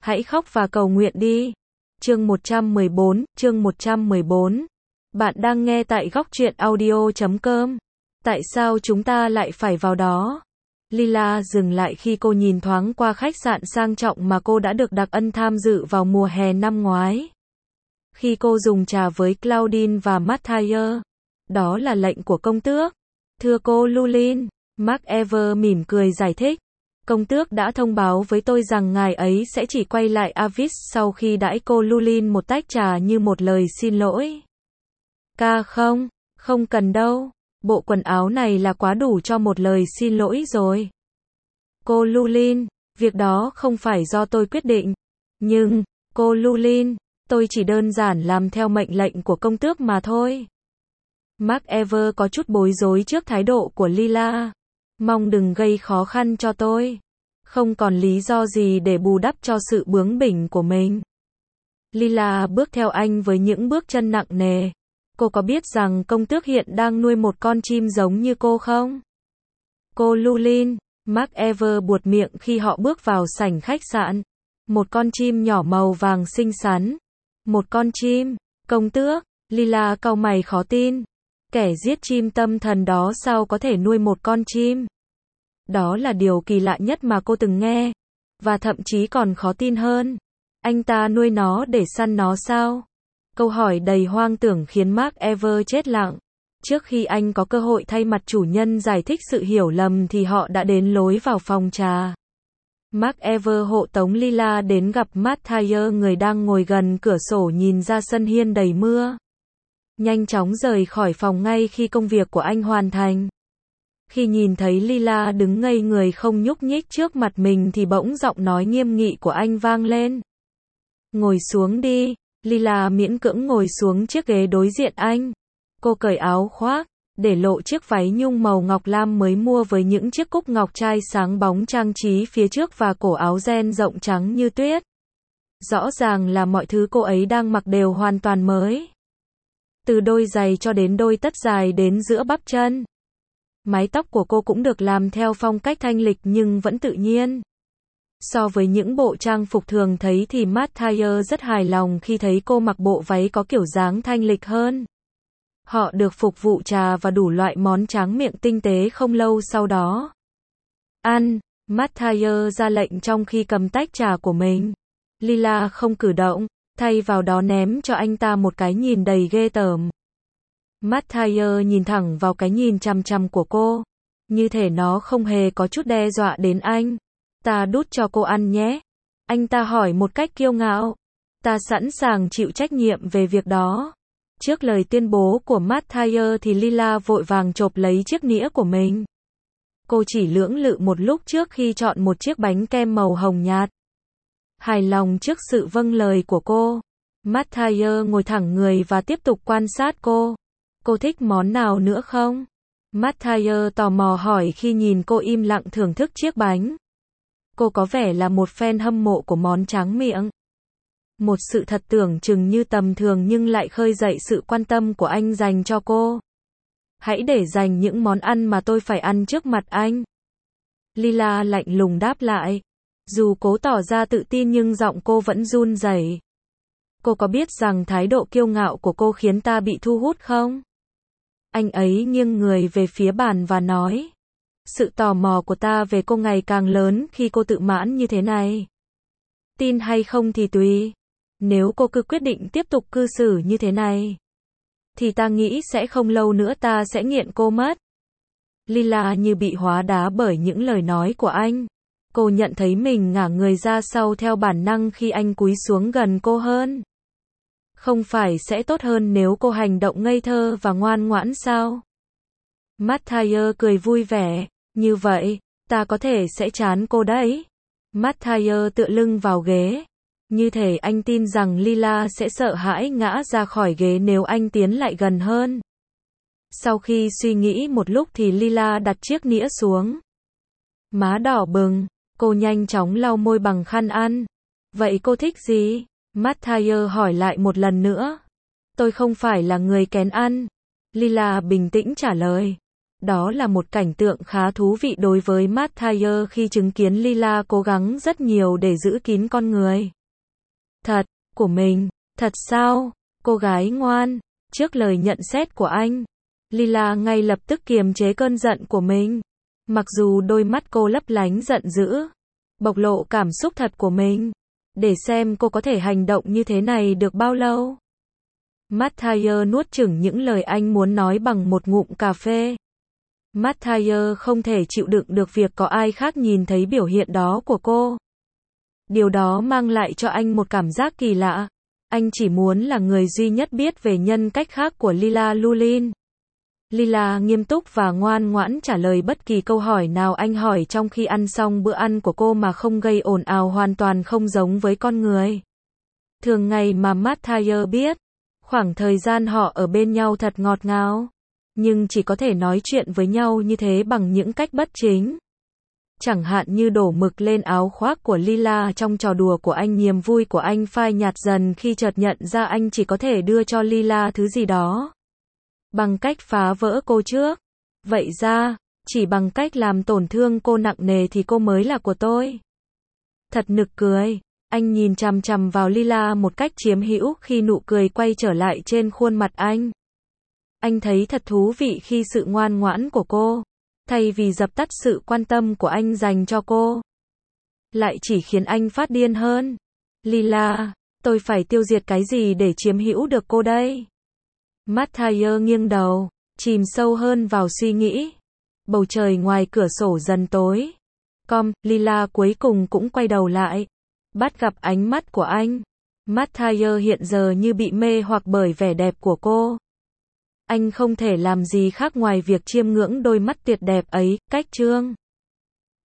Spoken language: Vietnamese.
Hãy khóc và cầu nguyện đi. Chương 114. Bạn đang nghe tại góc truyện audio.com. Tại sao chúng ta lại phải vào đó? Lila dừng lại khi cô nhìn thoáng qua khách sạn sang trọng mà cô đã được đặc ân tham dự vào mùa hè năm ngoái. Khi cô dùng trà với Claudine và Mathieu. Đó là lệnh của công tước. Thưa cô Lulin, MacEver mỉm cười giải thích. Công tước đã thông báo với tôi rằng ngài ấy sẽ chỉ quay lại Avis sau khi đãi cô Lulin một tách trà như một lời xin lỗi. Không cần đâu. Bộ quần áo này là quá đủ cho một lời xin lỗi rồi. Cô Lulin, việc đó không phải do tôi quyết định. Nhưng, cô Lulin, tôi chỉ đơn giản làm theo mệnh lệnh của công tước mà thôi. MacEver có chút bối rối trước thái độ của Lila. Mong đừng gây khó khăn cho tôi. Không còn lý do gì để bù đắp cho sự bướng bỉnh của mình. Lila bước theo anh với những bước chân nặng nề. Cô có biết rằng công tước hiện đang nuôi một con chim giống như cô không? Cô Lulin, MacEver buột miệng khi họ bước vào sảnh khách sạn. Một con chim nhỏ màu vàng xinh xắn. Một con chim, công tước, Lila cau mày khó tin. Kẻ giết chim tâm thần đó sao có thể nuôi một con chim? Đó là điều kỳ lạ nhất mà cô từng nghe. Và thậm chí còn khó tin hơn. Anh ta nuôi nó để săn nó sao? Câu hỏi đầy hoang tưởng khiến MacEver chết lặng. Trước khi anh có cơ hội thay mặt chủ nhân giải thích sự hiểu lầm thì họ đã đến lối vào phòng trà. MacEver hộ tống Lila đến gặp Mathieu, người đang ngồi gần cửa sổ nhìn ra sân hiên đầy mưa. Nhanh chóng rời khỏi phòng ngay khi công việc của anh hoàn thành. Khi nhìn thấy Lila đứng ngây người không nhúc nhích trước mặt mình thì bỗng giọng nói nghiêm nghị của anh vang lên. Ngồi xuống đi. Lila miễn cưỡng ngồi xuống chiếc ghế đối diện anh. Cô cởi áo khoác, để lộ chiếc váy nhung màu ngọc lam mới mua với những chiếc cúc ngọc trai sáng bóng trang trí phía trước và cổ áo ren rộng trắng như tuyết. Rõ ràng là mọi thứ cô ấy đang mặc đều hoàn toàn mới. Từ đôi giày cho đến đôi tất dài đến giữa bắp chân. Mái tóc của cô cũng được làm theo phong cách thanh lịch nhưng vẫn tự nhiên. So với những bộ trang phục thường thấy thì Mathieu rất hài lòng khi thấy cô mặc bộ váy có kiểu dáng thanh lịch hơn. Họ được phục vụ trà và đủ loại món tráng miệng tinh tế không lâu sau đó. Ăn, Mathieu ra lệnh trong khi cầm tách trà của mình. Lila không cử động, thay vào đó ném cho anh ta một cái nhìn đầy ghê tởm. Mathieu nhìn thẳng vào cái nhìn chằm chằm của cô, như thể nó không hề có chút đe dọa đến anh. Ta đút cho cô ăn nhé. Anh ta hỏi một cách kiêu ngạo. Ta sẵn sàng chịu trách nhiệm về việc đó. Trước lời tuyên bố của Mathieu thì Lila vội vàng chộp lấy chiếc nĩa của mình. Cô chỉ lưỡng lự một lúc trước khi chọn một chiếc bánh kem màu hồng nhạt. Hài lòng trước sự vâng lời của cô, Mathieu ngồi thẳng người và tiếp tục quan sát cô. Cô thích món nào nữa không? Mathieu tò mò hỏi khi nhìn cô im lặng thưởng thức chiếc bánh. Cô có vẻ là một fan hâm mộ của món tráng miệng. Một sự thật tưởng chừng như tầm thường nhưng lại khơi dậy sự quan tâm của anh dành cho cô. Hãy để dành những món ăn mà tôi phải ăn trước mặt anh. Lila lạnh lùng đáp lại. Dù cố tỏ ra tự tin nhưng giọng cô vẫn run rẩy. Cô có biết rằng thái độ kiêu ngạo của cô khiến ta bị thu hút không? Anh ấy nghiêng người về phía bàn và nói. Sự tò mò của ta về cô ngày càng lớn khi cô tự mãn như thế này. Tin hay không thì tùy. Nếu cô cứ quyết định tiếp tục cư xử như thế này, thì ta nghĩ sẽ không lâu nữa ta sẽ nghiện cô mất. Lila như bị hóa đá bởi những lời nói của anh. Cô nhận thấy mình ngả người ra sau theo bản năng khi anh cúi xuống gần cô hơn. Không phải sẽ tốt hơn nếu cô hành động ngây thơ và ngoan ngoãn sao? Mathieu cười vui vẻ. Như vậy, ta có thể sẽ chán cô đấy. Mathieu tựa lưng vào ghế. Như thể anh tin rằng Lila sẽ sợ hãi ngã ra khỏi ghế nếu anh tiến lại gần hơn. Sau khi suy nghĩ một lúc thì Lila đặt chiếc nĩa xuống. Má đỏ bừng, cô nhanh chóng lau môi bằng khăn ăn. Vậy cô thích gì? Mathieu hỏi lại một lần nữa. Tôi không phải là người kén ăn. Lila bình tĩnh trả lời. Đó là một cảnh tượng khá thú vị đối với Mathieu khi chứng kiến Lila cố gắng rất nhiều để giữ kín con người thật của mình. Thật sao, cô gái ngoan? Trước lời nhận xét của anh, Lila ngay lập tức kiềm chế cơn giận của mình. Mặc dù đôi mắt cô lấp lánh giận dữ, bộc lộ cảm xúc thật của mình, để xem cô có thể hành động như thế này được bao lâu. Mathieu nuốt chửng những lời anh muốn nói bằng một ngụm cà phê. Mathieu không thể chịu đựng được việc có ai khác nhìn thấy biểu hiện đó của cô. Điều đó mang lại cho anh một cảm giác kỳ lạ. Anh chỉ muốn là người duy nhất biết về nhân cách khác của Lila Lulin. Lila nghiêm túc và ngoan ngoãn trả lời bất kỳ câu hỏi nào anh hỏi trong khi ăn xong bữa ăn của cô mà không gây ồn ào, hoàn toàn không giống với con người thường ngày mà Mathieu biết. Khoảng thời gian họ ở bên nhau thật ngọt ngào, nhưng chỉ có thể nói chuyện với nhau như thế bằng những cách bất chính. Chẳng hạn như đổ mực lên áo khoác của Lila trong trò đùa của anh. Niềm vui của anh phai nhạt dần khi chợt nhận ra anh chỉ có thể đưa cho Lila thứ gì đó bằng cách phá vỡ cô trước. Vậy ra, chỉ bằng cách làm tổn thương cô nặng nề thì cô mới là của tôi. Thật nực cười. Anh nhìn chằm chằm vào Lila một cách chiếm hữu khi nụ cười quay trở lại trên khuôn mặt anh. Anh thấy thật thú vị khi sự ngoan ngoãn của cô, thay vì dập tắt sự quan tâm của anh dành cho cô, lại chỉ khiến anh phát điên hơn. Lila, tôi phải tiêu diệt cái gì để chiếm hữu được cô đây? Mathieu nghiêng đầu, chìm sâu hơn vào suy nghĩ. Bầu trời ngoài cửa sổ dần tối. Lila cuối cùng cũng quay đầu lại, bắt gặp ánh mắt của anh. Mathieu hiện giờ như bị mê hoặc bởi vẻ đẹp của cô. Anh không thể làm gì khác ngoài việc chiêm ngưỡng đôi mắt tuyệt đẹp ấy. Cách chương